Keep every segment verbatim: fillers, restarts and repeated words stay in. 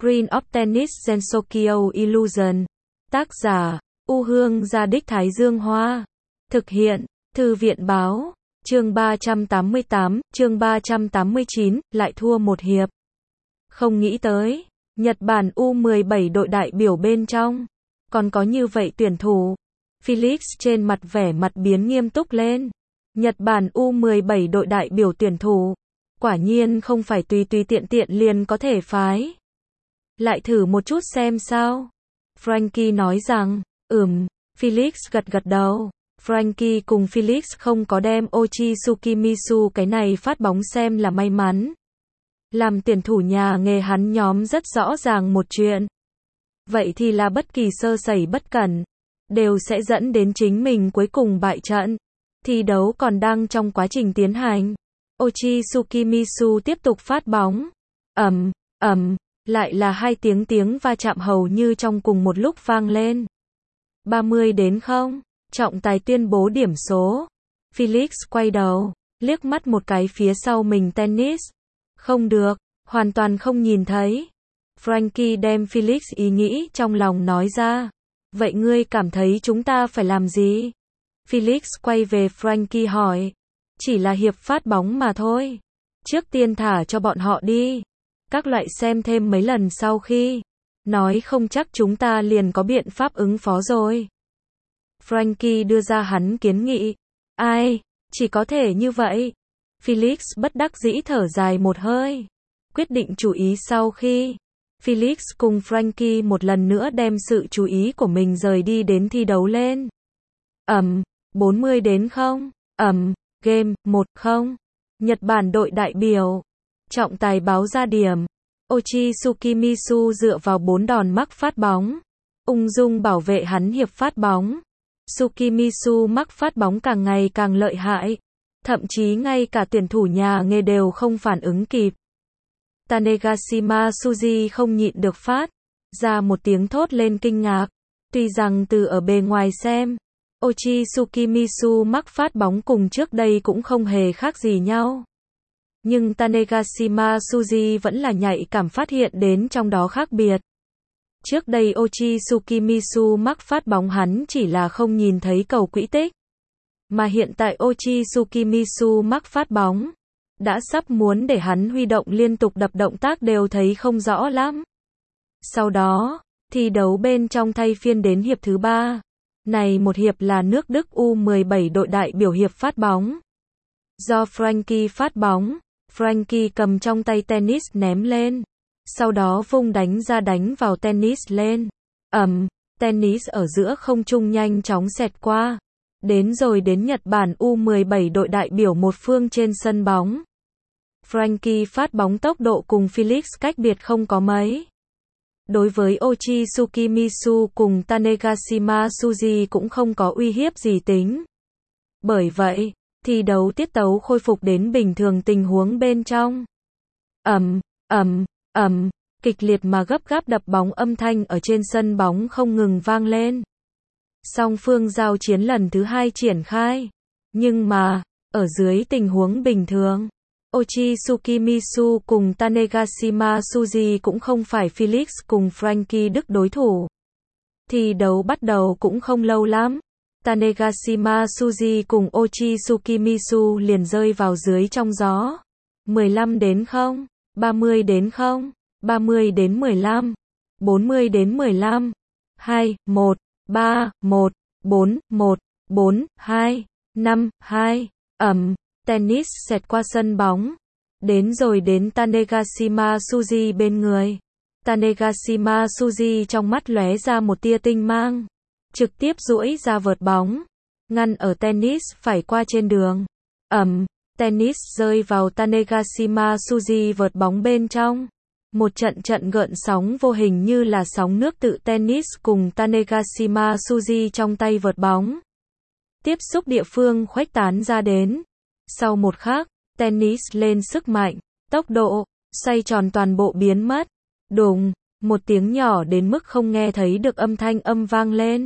Green of Tennis Gensokyo Illusion. Tác giả, U Hương Gia Đích Thái Dương Hoa. Thực hiện, Thư viện Báo. Chương ba trăm tám mươi tám, chương ba trăm tám mươi chín, lại thua một hiệp. Không nghĩ tới, Nhật Bản U mười bảy đội đại biểu bên trong, còn có như vậy tuyển thủ. Felix trên mặt vẻ mặt biến nghiêm túc lên. Nhật Bản U mười bảy đội đại biểu tuyển thủ, quả nhiên không phải tùy tùy tiện tiện liền có thể phái. Lại thử một chút xem sao. Frankie nói rằng, ừm, Felix gật gật đầu. Frankie cùng Felix không có đem Ochi Tsukimisu cái này phát bóng xem là may mắn. Làm tuyển thủ nhà nghề hắn nhóm rất rõ ràng một chuyện. Vậy thì là bất kỳ sơ sẩy bất cẩn, đều sẽ dẫn đến chính mình cuối cùng bại trận. Thi đấu còn đang trong quá trình tiến hành. Ochi Tsukimisu tiếp tục phát bóng. Ầm, ầm, lại là hai tiếng tiếng va chạm hầu như trong cùng một lúc vang lên. ba mươi đến không, trọng tài tuyên bố điểm số. Felix quay đầu, liếc mắt một cái phía sau mình tennis. Không được, hoàn toàn không nhìn thấy. Frankie đem Felix ý nghĩ trong lòng nói ra. Vậy ngươi cảm thấy chúng ta phải làm gì? Felix quay về Frankie hỏi. Chỉ là hiệp phát bóng mà thôi. Trước tiên thả cho bọn họ đi. Các loại xem thêm mấy lần sau khi. Nói không chắc chúng ta liền có biện pháp ứng phó rồi. Frankie đưa ra hắn kiến nghị. Ai, chỉ có thể như vậy. Felix bất đắc dĩ thở dài một hơi. Quyết định chú ý sau khi. Felix cùng Frankie một lần nữa đem sự chú ý của mình rời đi đến thi đấu lên. Ầm, bốn mươi đến không, ầm, game, một không. Nhật Bản đội đại biểu. Trọng tài báo ra điểm. Ochi Tsukimisu dựa vào bốn đòn mắc phát bóng. Ung dung bảo vệ hắn hiệp phát bóng. Tsukimisu mắc phát bóng càng ngày càng lợi hại. Thậm chí ngay cả tuyển thủ nhà nghề đều không phản ứng kịp. Tanegashima Suji không nhịn được phát ra một tiếng thốt lên kinh ngạc. Tuy rằng từ ở bề ngoài xem, Ochi Tsukimisu mắc phát bóng cùng trước đây cũng không hề khác gì nhau. Nhưng Tanegashima Suji vẫn là nhạy cảm phát hiện đến trong đó khác biệt. Trước đây Ochi Tsukimisu mắc phát bóng hắn chỉ là không nhìn thấy cầu quỹ tích. Mà hiện tại Ochi Tsukimisu mắc phát bóng. Đã sắp muốn để hắn huy động liên tục đập động tác đều thấy không rõ lắm. Sau đó, thi đấu bên trong thay phiên đến hiệp thứ ba. Này một hiệp là nước Đức U mười bảy đội đại biểu hiệp phát bóng. Do Frankie phát bóng, Frankie cầm trong tay tennis ném lên. Sau đó vung đánh ra đánh vào tennis lên. Ầm, tennis ở giữa không trung nhanh chóng xẹt qua. Đến rồi đến Nhật Bản U mười bảy đội đại biểu một phương trên sân bóng. Frankie phát bóng tốc độ cùng Felix cách biệt không có mấy. Đối với Ochi Tsukimisu cùng Tanegashima Suji cũng không có uy hiếp gì tính. Bởi vậy, thi đấu tiết tấu khôi phục đến bình thường tình huống bên trong. Ầm, ầm, ầm, kịch liệt mà gấp gáp đập bóng âm thanh ở trên sân bóng không ngừng vang lên. Song phương giao chiến lần thứ hai triển khai. Nhưng mà, ở dưới tình huống bình thường, Ochi Tsukimisu cùng Tanegashima Suji cũng không phải Felix cùng Frankie Đức đối thủ. Thi đấu bắt đầu cũng không lâu lắm. Tanegashima Suji cùng Ochi Tsukimisu liền rơi vào dưới trong gió. mười lăm đến không, ba mươi đến không, ba mươi đến mười lăm, bốn mươi đến mười lăm, hai, một, ba, một, bốn, một, bốn, hai, năm, hai, ầm, tennis xẹt qua sân bóng. Đến rồi đến Tanegashima Suji bên người. Tanegashima Suji trong mắt lóe ra một tia tinh mang. Trực tiếp duỗi ra vợt bóng. Ngăn ở tennis phải qua trên đường. Ầm, tennis rơi vào Tanegashima Suji vợt bóng bên trong. Một trận trận gợn sóng vô hình như là sóng nước tự tennis cùng Tanegashima Suji trong tay vợt bóng. Tiếp xúc địa phương khuếch tán ra đến. Sau một khắc, tennis lên sức mạnh, tốc độ, xoay tròn toàn bộ biến mất. Đùng, một tiếng nhỏ đến mức không nghe thấy được âm thanh âm vang lên.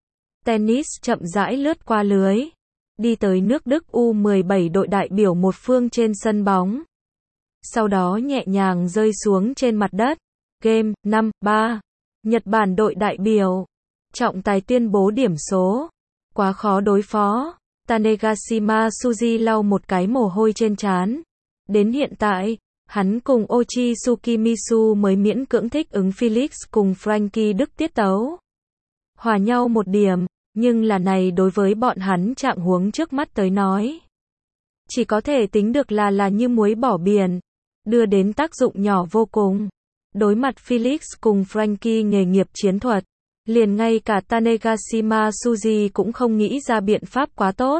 Tennis chậm rãi lướt qua lưới. Đi tới nước Đức U mười bảy đội đại biểu một phương trên sân bóng. Sau đó nhẹ nhàng rơi xuống trên mặt đất. Game, năm ba. Nhật Bản đội đại biểu. Trọng tài tuyên bố điểm số. Quá khó đối phó. Tanegashima Tsuji lau một cái mồ hôi trên trán. Đến hiện tại, hắn cùng Ochi Tsukimisu mới miễn cưỡng thích ứng Felix cùng Frankie Đức tiết tấu. Hòa nhau một điểm, nhưng là này đối với bọn hắn trạng huống trước mắt tới nói. Chỉ có thể tính được là là như muối bỏ biển, đưa đến tác dụng nhỏ vô cùng. Đối mặt Felix cùng Frankie nghề nghiệp chiến thuật, liền ngay cả Tanegashima Tsuji cũng không nghĩ ra biện pháp quá tốt.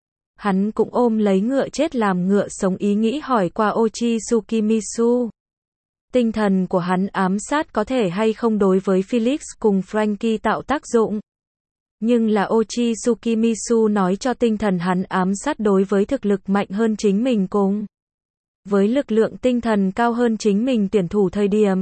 Hắn cũng ôm lấy ngựa chết làm ngựa sống ý nghĩ hỏi qua Ochi Tsukimisu. Tinh thần của hắn ám sát có thể hay không đối với Felix cùng Frankie tạo tác dụng. Nhưng là Ochi Tsukimisu nói cho tinh thần hắn ám sát đối với thực lực mạnh hơn chính mình cùng với lực lượng tinh thần cao hơn chính mình tuyển thủ thời điểm.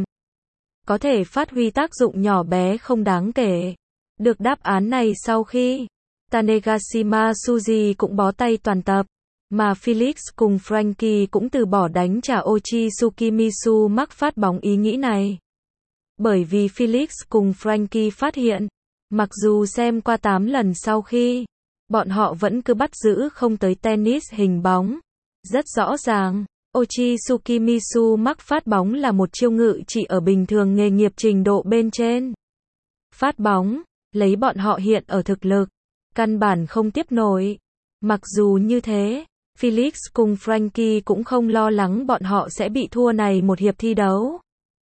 Có thể phát huy tác dụng nhỏ bé không đáng kể. Được đáp án này sau khi Tanegashima Tsuji cũng bó tay toàn tập, mà Felix cùng Frankie cũng từ bỏ đánh trả Ochi Tsukimisu mắc phát bóng ý nghĩ này. Bởi vì Felix cùng Frankie phát hiện, mặc dù xem qua tám lần sau khi, bọn họ vẫn cứ bắt giữ không tới tennis hình bóng. Rất rõ ràng, Ochi Tsukimisu mắc phát bóng là một chiêu ngự trị ở bình thường nghề nghiệp trình độ bên trên. Phát bóng, lấy bọn họ hiện ở thực lực, căn bản không tiếp nổi. Mặc dù như thế, Felix cùng Frankie cũng không lo lắng bọn họ sẽ bị thua này một hiệp thi đấu.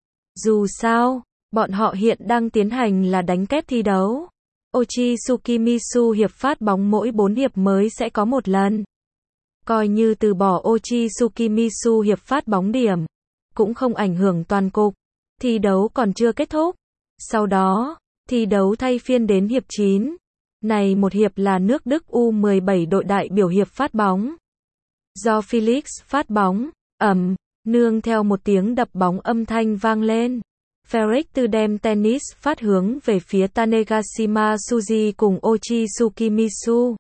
Dù sao, bọn họ hiện đang tiến hành là đánh kép thi đấu. Ochi Tsukimisu hiệp phát bóng mỗi bốn hiệp mới sẽ có một lần. Coi như từ bỏ Ochi Tsukimisu hiệp phát bóng điểm, cũng không ảnh hưởng toàn cục. Thi đấu còn chưa kết thúc. Sau đó, thi đấu thay phiên đến hiệp chín. Này một hiệp là nước Đức U mười bảy đội đại biểu hiệp phát bóng. Do Felix phát bóng, ầm, nương theo một tiếng đập bóng âm thanh vang lên. Felix từ đem tennis phát hướng về phía Tanegashima Tsuji cùng Ochi Tsukimisu.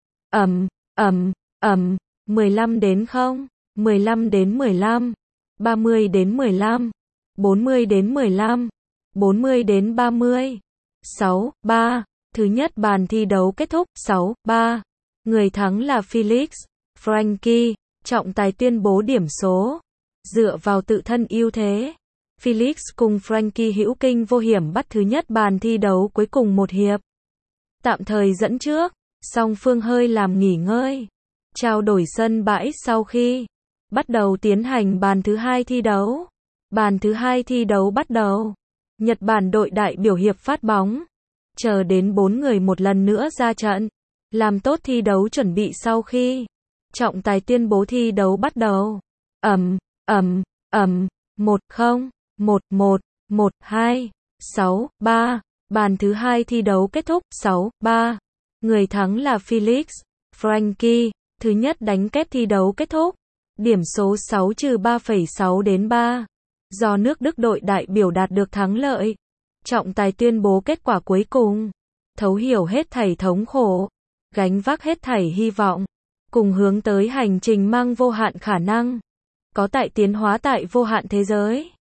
Ầm, ầm, ầm, mười lăm đến không, mười lăm đến mười lăm, ba mươi đến mười lăm, bốn mươi đến mười lăm, bốn mươi đến ba mươi. sáu ba. Thứ nhất bàn thi đấu kết thúc sáu ba. Người thắng là Felix. Frankie, trọng tài tuyên bố điểm số. Dựa vào tự thân ưu thế, Felix cùng Frankie hữu kinh vô hiểm bắt thứ nhất bàn thi đấu cuối cùng một hiệp. Tạm thời dẫn trước, song phương hơi làm nghỉ ngơi. Trao đổi sân bãi sau khi bắt đầu tiến hành bàn thứ hai thi đấu. Bàn thứ hai thi đấu bắt đầu. Nhật Bản đội đại biểu hiệp phát bóng. Chờ đến bốn người một lần nữa ra trận. Làm tốt thi đấu chuẩn bị sau khi trọng tài tuyên bố thi đấu bắt đầu. Ầm, ầm, ầm, một không, một một, một hai, sáu ba. Bàn thứ hai thi đấu kết thúc sáu ba. Người thắng là Felix. Frankie, thứ nhất đánh kép thi đấu kết thúc. Điểm số sáu trừ ba phẩy sáu đến ba. Do nước Đức đội đại biểu đạt được thắng lợi. Trọng tài tuyên bố kết quả cuối cùng. Thấu hiểu hết thảy thống khổ. Gánh vác hết thảy hy vọng. Cùng hướng tới hành trình mang vô hạn khả năng. Có tại tiến hóa tại vô hạn thế giới.